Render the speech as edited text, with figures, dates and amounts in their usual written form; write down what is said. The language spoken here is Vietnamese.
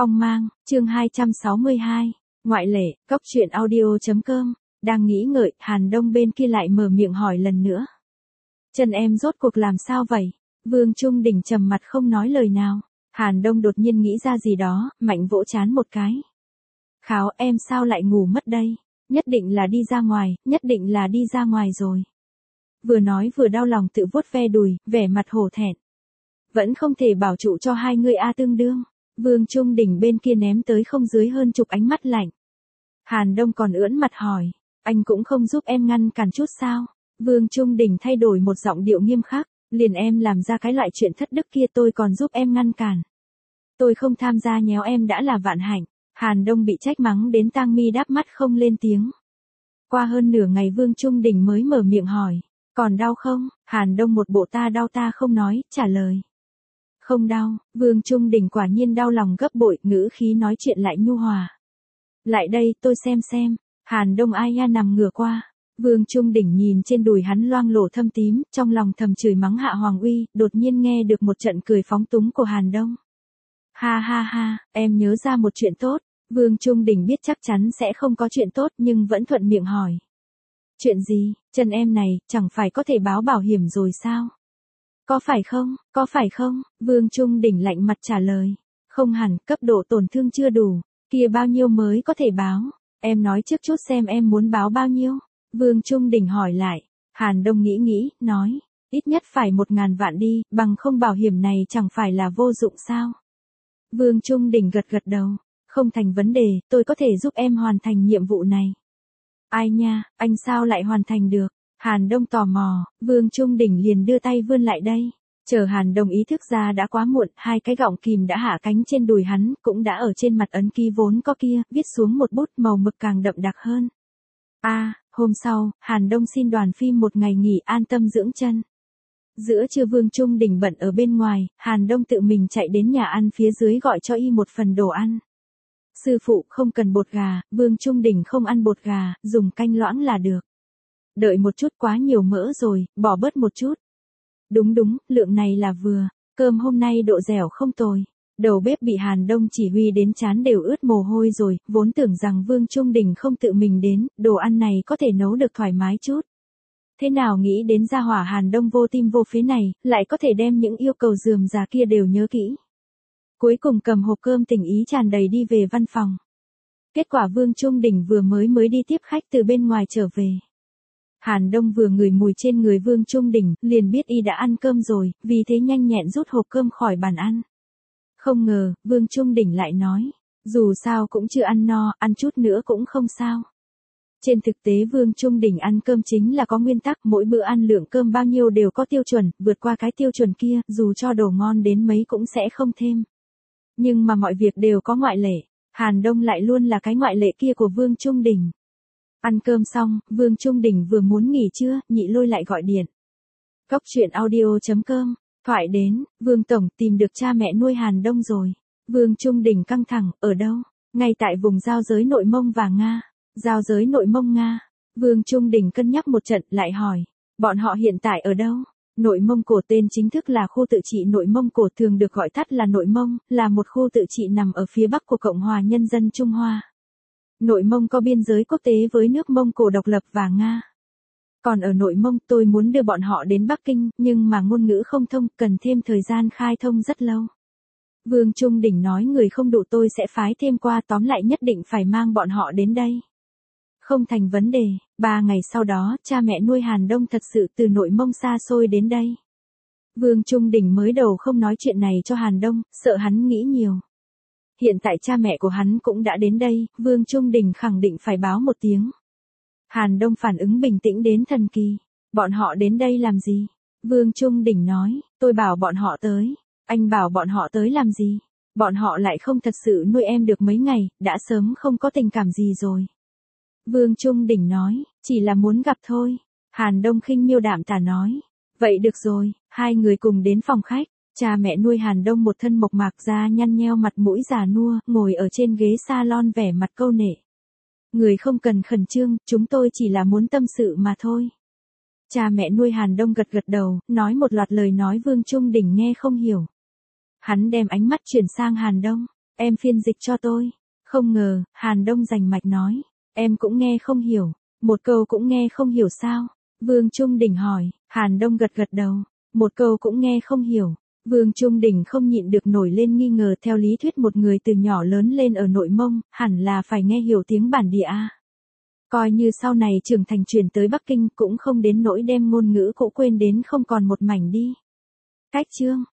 Phong mang, chương 262, ngoại lệ, cốc truyện audio.com, đang nghĩ ngợi, Hàn Đông bên kia lại mở miệng hỏi lần nữa. Chân em rốt cuộc làm sao vậy? Vương Trung Đình trầm mặt không nói lời nào. Hàn Đông đột nhiên nghĩ ra gì đó, mạnh vỗ chán một cái. Kháo, em sao lại ngủ mất đây? Nhất định là đi ra ngoài, nhất định là đi ra ngoài rồi. Vừa nói vừa đau lòng tự vuốt ve đùi, vẻ mặt hổ thẹn. Vẫn không thể bảo trụ cho hai người tương đương. Vương Trung Đình bên kia ném tới không dưới hơn chục ánh mắt lạnh. Hàn Đông còn ưỡn mặt hỏi, anh cũng không giúp em ngăn cản chút sao? Vương Trung Đình thay đổi một giọng điệu nghiêm khắc, liền em làm ra cái loại chuyện thất đức kia tôi còn giúp em ngăn cản. Tôi không tham gia nhéo em đã là vạn hạnh. Hàn Đông bị trách mắng đến tang mi đáp mắt không lên tiếng. Qua hơn nửa ngày Vương Trung Đình mới mở miệng hỏi, còn đau không? Hàn Đông một bộ ta đau ta không nói, trả lời. Không đau, Vương Trung Đình quả nhiên đau lòng gấp bội, ngữ khí nói chuyện lại nhu hòa. Lại đây, tôi xem. Hàn Đông ai nha nằm ngửa qua. Vương Trung Đình nhìn trên đùi hắn loang lổ thâm tím, trong lòng thầm chửi mắng Hạ Hoàng Uy, đột nhiên nghe được một trận cười phóng túng của Hàn Đông. Ha ha ha, em nhớ ra một chuyện tốt. Vương Trung Đình biết chắc chắn sẽ không có chuyện tốt nhưng vẫn thuận miệng hỏi. Chuyện gì, chân em này, chẳng phải có thể báo bảo hiểm rồi sao? Có phải không? Vương Trung Đình lạnh mặt trả lời. Không hẳn, cấp độ tổn thương chưa đủ. Kia bao nhiêu mới có thể báo? Em nói trước chút xem em muốn báo bao nhiêu? Vương Trung Đình hỏi lại. Hàn Đông nghĩ, nói. Ít nhất phải 1.000 vạn đi, bằng không bảo hiểm này chẳng phải là vô dụng sao? Vương Trung Đình gật đầu. Không thành vấn đề, tôi có thể giúp em hoàn thành nhiệm vụ này. Ai nha, anh sao lại hoàn thành được? Hàn Đông tò mò, Vương Trung Đình liền đưa tay vươn lại đây. Chờ Hàn Đông ý thức ra đã quá muộn, hai cái gọng kìm đã hạ cánh trên đùi hắn, cũng đã ở trên mặt ấn ký vốn có kia, viết xuống một bút màu mực càng đậm đặc hơn. Hôm sau, Hàn Đông xin đoàn phim một ngày nghỉ an tâm dưỡng chân. Giữa trưa Vương Trung Đình bận ở bên ngoài, Hàn Đông tự mình chạy đến nhà ăn phía dưới gọi cho y một phần đồ ăn. Sư phụ không cần bột gà, Vương Trung Đình không ăn bột gà, dùng canh loãng là được. Đợi một chút quá nhiều mỡ rồi, bỏ bớt một chút. Đúng, lượng này là vừa, cơm hôm nay độ dẻo không tồi. Đầu bếp bị Hàn Đông chỉ huy đến trán đều ướt mồ hôi rồi, vốn tưởng rằng Vương Trung Đình không tự mình đến, đồ ăn này có thể nấu được thoải mái chút. Thế nào nghĩ đến gia hỏa Hàn Đông vô tim vô phế này, lại có thể đem những yêu cầu rườm rà kia đều nhớ kỹ. Cuối cùng cầm hộp cơm tình ý tràn đầy đi về văn phòng. Kết quả Vương Trung Đình vừa mới đi tiếp khách từ bên ngoài trở về. Hàn Đông vừa ngửi mùi trên người Vương Trung Đình, liền biết y đã ăn cơm rồi, vì thế nhanh nhẹn rút hộp cơm khỏi bàn ăn. Không ngờ, Vương Trung Đình lại nói, dù sao cũng chưa ăn no, ăn chút nữa cũng không sao. Trên thực tế Vương Trung Đình ăn cơm chính là có nguyên tắc, mỗi bữa ăn lượng cơm bao nhiêu đều có tiêu chuẩn, vượt qua cái tiêu chuẩn kia, dù cho đồ ngon đến mấy cũng sẽ không thêm. Nhưng mà mọi việc đều có ngoại lệ, Hàn Đông lại luôn là cái ngoại lệ kia của Vương Trung Đình. Ăn cơm xong, Vương Trung Đình vừa muốn nghỉ trưa, Nhị Lôi lại gọi điện. Cốc truyện audio.com, thoại đến, Vương Tổng tìm được cha mẹ nuôi Hàn Đông rồi. Vương Trung Đình căng thẳng, ở đâu? Ngay tại vùng giao giới Nội Mông và Nga. Giao giới Nội Mông Nga. Vương Trung Đình cân nhắc một trận, lại hỏi, bọn họ hiện tại ở đâu? Nội Mông Cổ tên chính thức là khu tự trị Nội Mông Cổ, thường được gọi tắt là Nội Mông, là một khu tự trị nằm ở phía bắc của Cộng hòa Nhân dân Trung Hoa. Nội Mông có biên giới quốc tế với nước Mông Cổ độc lập và Nga. Còn ở Nội Mông tôi muốn đưa bọn họ đến Bắc Kinh, nhưng mà ngôn ngữ không thông, cần thêm thời gian khai thông rất lâu. Vương Trung Đình nói người không đủ tôi sẽ phái thêm qua, tóm lại nhất định phải mang bọn họ đến đây. Không thành vấn đề, 3 ngày sau đó, cha mẹ nuôi Hàn Đông thật sự từ Nội Mông xa xôi đến đây. Vương Trung Đình mới đầu không nói chuyện này cho Hàn Đông, sợ hắn nghĩ nhiều. Hiện tại cha mẹ của hắn cũng đã đến đây, Vương Trung Đình khẳng định phải báo một tiếng. Hàn Đông phản ứng bình tĩnh đến thần kỳ. Bọn họ đến đây làm gì? Vương Trung Đình nói, tôi bảo bọn họ tới. Anh bảo bọn họ tới làm gì? Bọn họ lại không thật sự nuôi em được mấy ngày, đã sớm không có tình cảm gì rồi. Vương Trung Đình nói, chỉ là muốn gặp thôi. Hàn Đông khinh miêu đạm tả nói, vậy được rồi, hai người cùng đến phòng khách. Cha mẹ nuôi Hàn Đông một thân mộc mạc da nhăn nheo, mặt mũi già nua, ngồi ở trên ghế salon vẻ mặt câu nệ. Người không cần khẩn trương, chúng tôi chỉ là muốn tâm sự mà thôi. Cha mẹ nuôi Hàn Đông gật đầu, nói một loạt lời nói Vương Trung Đình nghe không hiểu. Hắn đem ánh mắt chuyển sang Hàn Đông. Em phiên dịch cho tôi. Không ngờ, Hàn Đông rành mạch nói. Em cũng nghe không hiểu. Một câu cũng nghe không hiểu sao? Vương Trung Đỉnh hỏi. Hàn Đông gật gật đầu. Một câu cũng nghe không hiểu. Vương Trung Đỉnh không nhịn được nổi lên nghi ngờ, theo lý thuyết một người từ nhỏ lớn lên ở Nội Mông, hẳn là phải nghe hiểu tiếng bản địa a. Coi như sau này trưởng thành chuyển tới Bắc Kinh cũng không đến nỗi đem ngôn ngữ cũ quên đến không còn một mảnh đi. Cách chương